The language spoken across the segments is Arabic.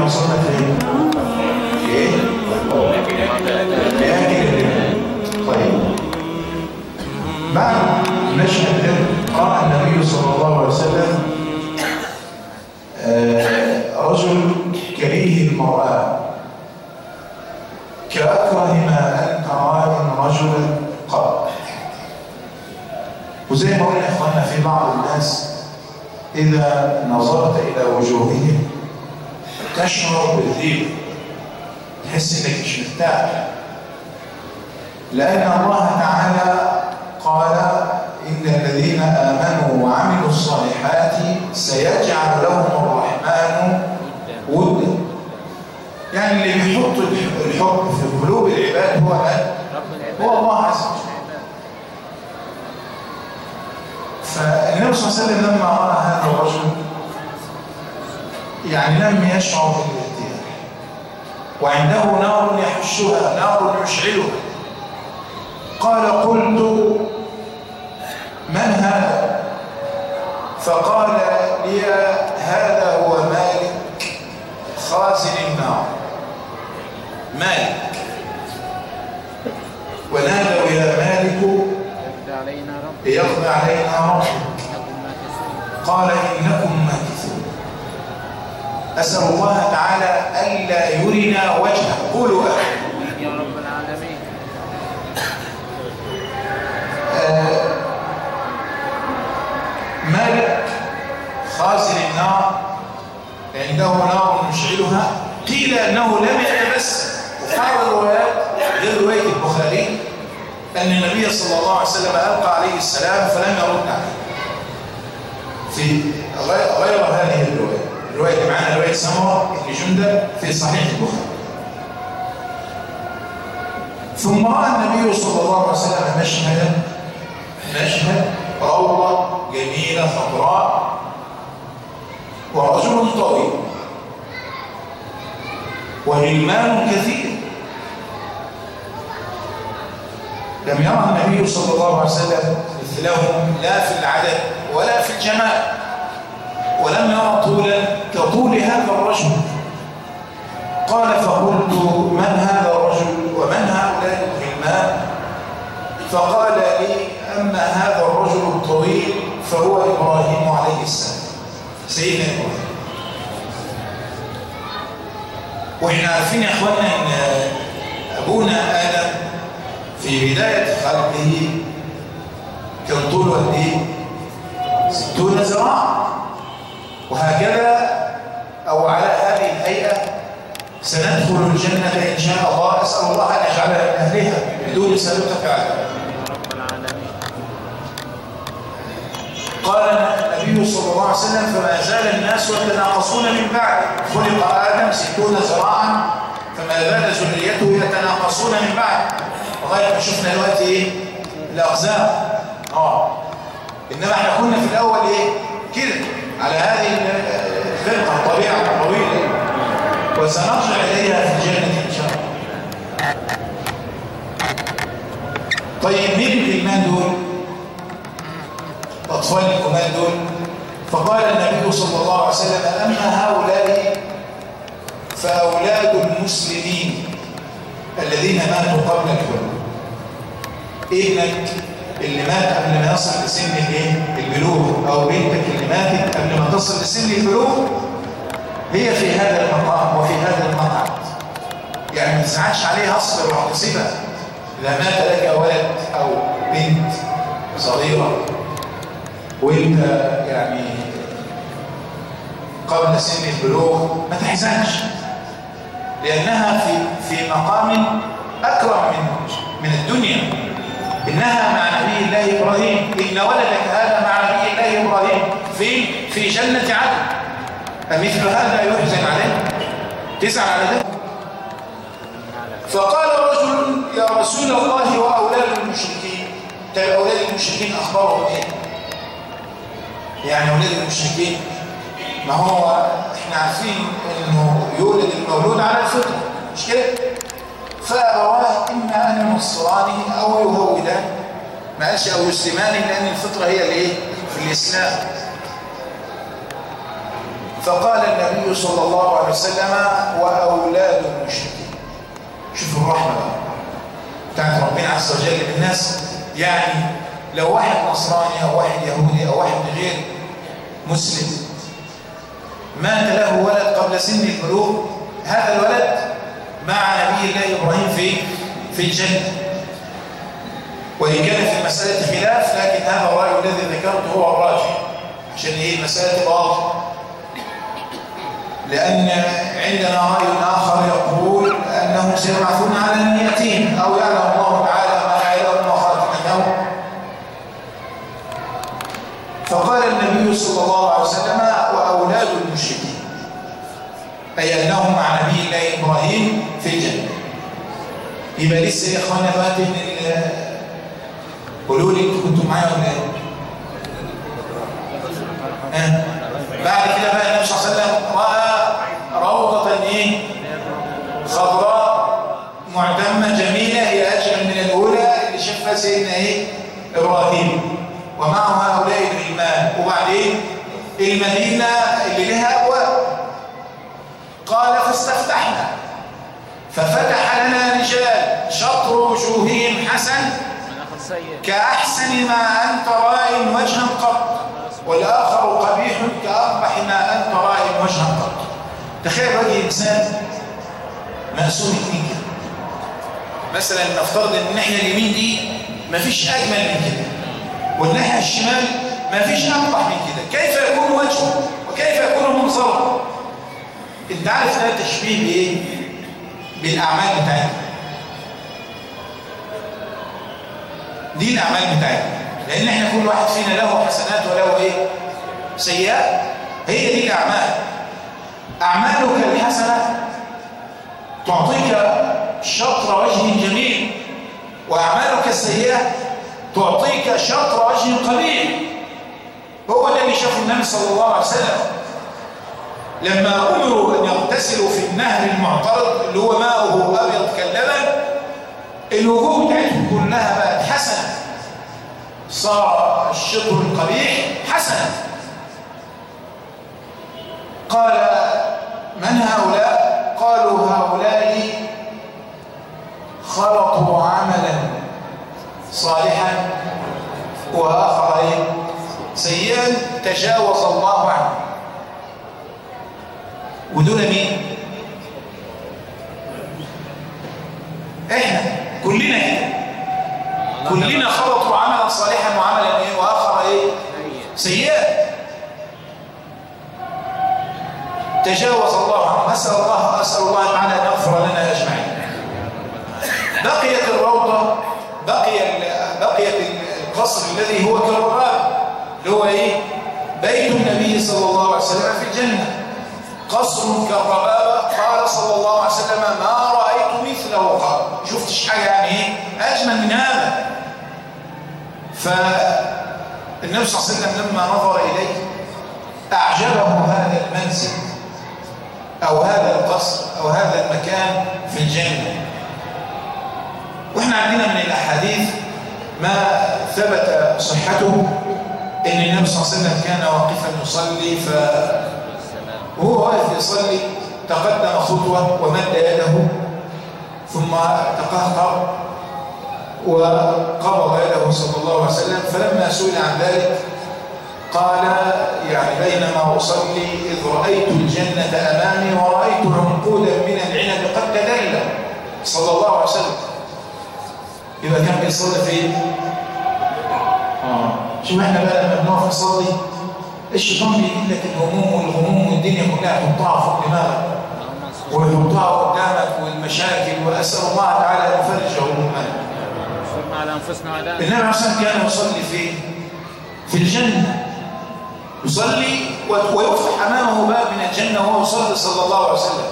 وصلنا فين؟ ايه؟ طيب بعد مشهد ده قال النبي صلى الله عليه وسلم رجل كريه المرأة كأكره ما أن ترى رجلا قط. وزي ما قلنا يا إخواننا في بعض الناس إذا نظرت إلى وجوههم تشعر بالذيب، تحس إنك مش مرتاح، لأن الله تعالى قال إن الذين آمنوا وعملوا الصالحات سيجعل لهم الرحمن ودا. يعني اللي بيحط الحب في قلوب العباد هو من؟ هو الله عز وجل. فالنبي صلى الله عليه وسلم لما رأى هذا الرجل يعني لم يشعر بالارتياح، وعنده نار يحشها، نار يشعلها. قال قلت من هذا؟ فقال لي هذا هو مالك خازن النار. مالك. ونادوا يا مالك ليقضي علينا ربك. قال إنكم ماكثون. أسأل الله تعالى ألا يرنا وجهه. قولوا يا رب العالمين. مالك خازن النار عنده نار يشعلها. قيل أنه لم يتبسم. وفي بعض الروايات غير رواية البخاري أن النبي صلى الله عليه وسلم ألقى عليه السلام فلم يرد عليه. في غير هذه الرواية، الرواية اللي معنا رواية سمرة بن جندب في صحيح البخاري. ثم رأى النبي صلى الله عليه وسلم مشهد روضة جميلة خضراء ورجل طويل وغلمان كثير. لم يرى النبي صلى الله عليه وسلم مثلهم لا في العدد ولا في الجمال، ولم يرى طولا كطول هذا الرجل. قال فقلت من هذا الرجل ومن هؤلاء الغلمان؟ فقال لي أما هذا الرجل الطويل فهو إبراهيم عليه السلام، سيدنا إبراهيم. وإحنا عارفين يا أخوانا أن أبونا آدم في بداية خلقه كان طوله قد إيه؟ 60 ذراعا. وهكذا أو على هذه الهيئة سندخل الجنة إن شاء الله. أسأل الله أن يجعلنا من أهلها بدون سابقة عذاب. قال النبي صلى الله عليه وسلم فما زال الناس يتناقصون من بعد. خلق آدم 60 ذراعا فما زال ذريته يتناقصون من بعد لغاية ما شفنا دلوقتي ايه؟ الأقزام. إنما احنا كنا في الأول ايه؟ كده على هذه الفرقة الطبيعة الطويلة، وسنرجع إليها في الجنة إن شاء الله. طيب مين الغلمان دول؟ الأطفال الكمال دول. فقال النبي صلى الله عليه وسلم أما هؤلاء فأولاد المسلمين الذين ماتوا قبل البلوغ. ابنك اللي مات قبل ما يصل لسن البلوغ، أو بنتك اللي ماتت قبل ما تصل لسن البلوغ، هي في هذا المقام وفي هذا المقعد. يعني ما تزعلش عليها، اصبر واحتسبها. إذا مات لك ولد أو بنت صغيرة وانت يعني قبل سن البلوغ، ما تحزنش، لأنها في مقام أكرم من الدنيا. إنها مع نبي الله إبراهيم. إن ولدك هذا مع نبي الله إبراهيم في جنة عدن. أمثل هذا يحزن عليه؟ تزعل على ده؟ فقال رجل يا رسول الله وأولاد المشركين. طيب أولاد المشركين أخبارهم إيه؟ يعني أولاد المشركين، ما هو إحنا عارفين إنه يولد المولود على الفطرة، مش كده؟ فأبواه إما أن ينصرانه أو يهودان، ما قالش أو يسلمان، لأن الفطرة هي الإيه؟ في الإسلام. فقال النبي صلى الله عليه وسلم وأولاد المشركين. شوفوا الرحمة بتاعت ربنا عز وجل بالناس. يعني لو واحد نصراني أو واحد يهودي أو واحد غير مسلم مات له ولد قبل سن البلوغ، هذا الولد مع نبي الله إبراهيم في الجنة. وإن كان في المسألة خلاف، لكن هذا الرأي الذي ذكرته هو الراجح عشان هي المسألة واضحة. لأن عندنا رأي آخر يقول أنهم سيبعثون على نيتهم، أو يعلم الله تعالى ما يعلم وخاتمتهم. فقال النبي صلى الله عليه وسلم وأولاد المشركين، أي أنهم مع نبي الله إبراهيم في الجنة. يبقى لسه يا إخوانا بقى قولوا لي انتوا كنتوا معايا ولا ايه؟ بعد كده بقى النبي صلى الله عليه وسلم راى روضه ايه؟ خضراء معتمه جميله، هي اجمل من الاولى اللي شافها سيدنا ايه؟ ابراهيم، ومعه هؤلاء الغلمان. وبعدين المدينه اللي لها ابواب. قال فاستفتحنا ففتح لنا رجال شطر وجوههم حسن كأحسن ما أنت رائع وجها قط، والآخر قبيح كأقبح ما أنت رائع وجها قط. تخيل وجه إنسان مقسوم اتنين كده. مثلا نفترض ان الناحية اليمين دي مفيش أجمل من كده، والناحية الشمال مفيش أقبح من كده. كيف يكون وجهه وكيف يكون منظره؟ انت عارف ده تشبيه بإيه؟ بالأعمال بتاعتنا. دي الأعمال بتاعتنا، لأن احنا كل واحد فينا له حسنات وله ايه؟ سيئات. هي دي الأعمال. أعمالك الحسنة تعطيك شطر وجه جميل، وأعمالك السيئة تعطيك شطر وجه قبيح. هو ده اللي شافه النبي صلى الله عليه وسلم لما أمروا أن يغتسلوا في النهر المعترض اللي هو ماؤه أبيض كاللبن. الوجوه بتاعتهم كلها بقت حسنة، صار الشطر القبيح حسنة. قال من هؤلاء؟ قالوا هؤلاء خلطوا عملا صالحا وآخر سيئا تجاوز الله عنه. ودول مين؟ احنا كلنا كده، كلنا خلطوا عملا صالحا وعملا ايه واخر ايه سيئا تجاوز الله عنه. اسال الله تعالى ان يغفر لنا اجمعين. بقيت الروضه، بقيت القصر الذي هو كالرباب، اللي هو ايه؟ بيت النبي صلى الله عليه وسلم في الجنه. قصر كالربابه. قال صلى الله عليه وسلم ما رايت مثله قط. شفتش حاجه يعني ايه اجمل من هذا. فالنبي صلى الله عليه وسلم لما نظر اليه اعجبه هذا المنزل او هذا القصر او هذا المكان في الجنه. واحنا عندنا من الاحاديث ما ثبت صحته ان النبي صلى الله عليه وسلم كان واقفا يصلي، وهو واقف يصلي تقدم خطوه ومد يده ثم تقهقر وقبض يده صلى الله عليه وسلم. فلما سئل عن ذلك قال يعني بينما أصلي إذ رأيت الجنة أمامي ورأيت عنقودا من العنب قد تدلى صلى الله عليه وسلم. يبقى كان بيصلي فين؟ شو احنا بقى لما بنقف نصلي الشيطان بيجيب لك الهموم والغموم والدنيا كلها يحطها فوق دماغك ويحطها قدامك والمشاكل، وأسأل الله تعالى أن يفرج همومنا. النبي عليه الصلاة كان يصلي في الجنة، يصلي ويفتح أمامه باب من الجنة وهو يصلي صلى الله عليه وسلم.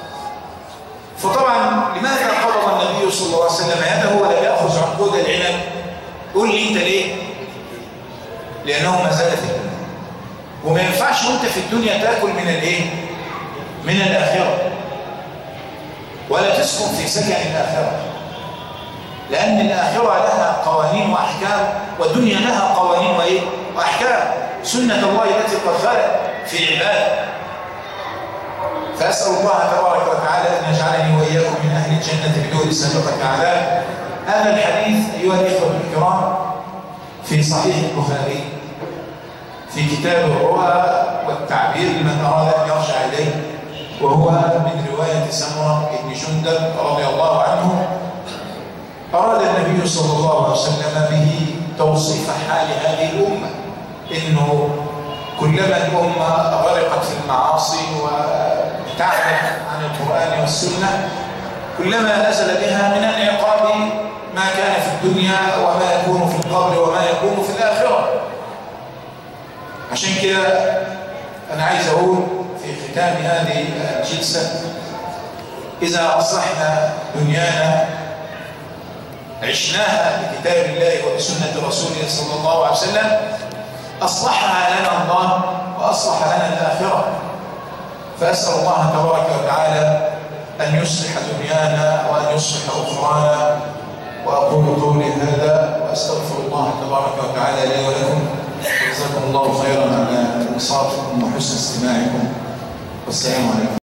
فطبعا لماذا قبض النبي صلى الله عليه وسلم يده ولم يأخذ عنقود العنب؟ قول لي أنت ليه؟ لأنه ما زال في الدنيا، وما ينفعش وأنت في الدنيا تأكل من الإيه؟ من الآخرة، ولا تسكن في سكن الآخرة، لأن الآخرة لها قوانين وأحكام والدنيا لها قوانين وإيه؟ وأحكام. سنة الله التي قد خلت في عباده فأسأل الله تبارك وتعالى أن يجعلني وإياكم من أهل الجنة بدون سابقة عذاب. هذا الحديث أيها الإخوة الكرام في صحيح البخاري في كتاب الرؤى والتعبير لمن أراد أن يرجع إليه، وهو من رواية سمرة بن جندب رضي الله عنه. أراد النبي صلى الله عليه وسلم به توصيف حال هذه الأمة، إنه كلما الأمة غرقت في المعاصي وابتعدت عن القرآن والسنة كلما نزل بها من العقاب ما كان في الدنيا وما يكون في القبر وما يكون في الآخرة. عشان كده أنا عايز أقول في ختام هذه الجلسة: إذا أصلحنا دنيانا عشناها بكتاب الله وبسنة رسوله صلى الله عليه وسلم أصلحها لنا الله وأصلح لنا الآخرة. فأسأل الله تبارك وتعالى أن يصلح دنيانا وأن يصلح أخرانا. وأقول قولي هذا وأستغفر الله تبارك وتعالى لي ولكم. جزاكم الله خيرا على إنصاتكم وحسن استماعكم، والسلام عليكم.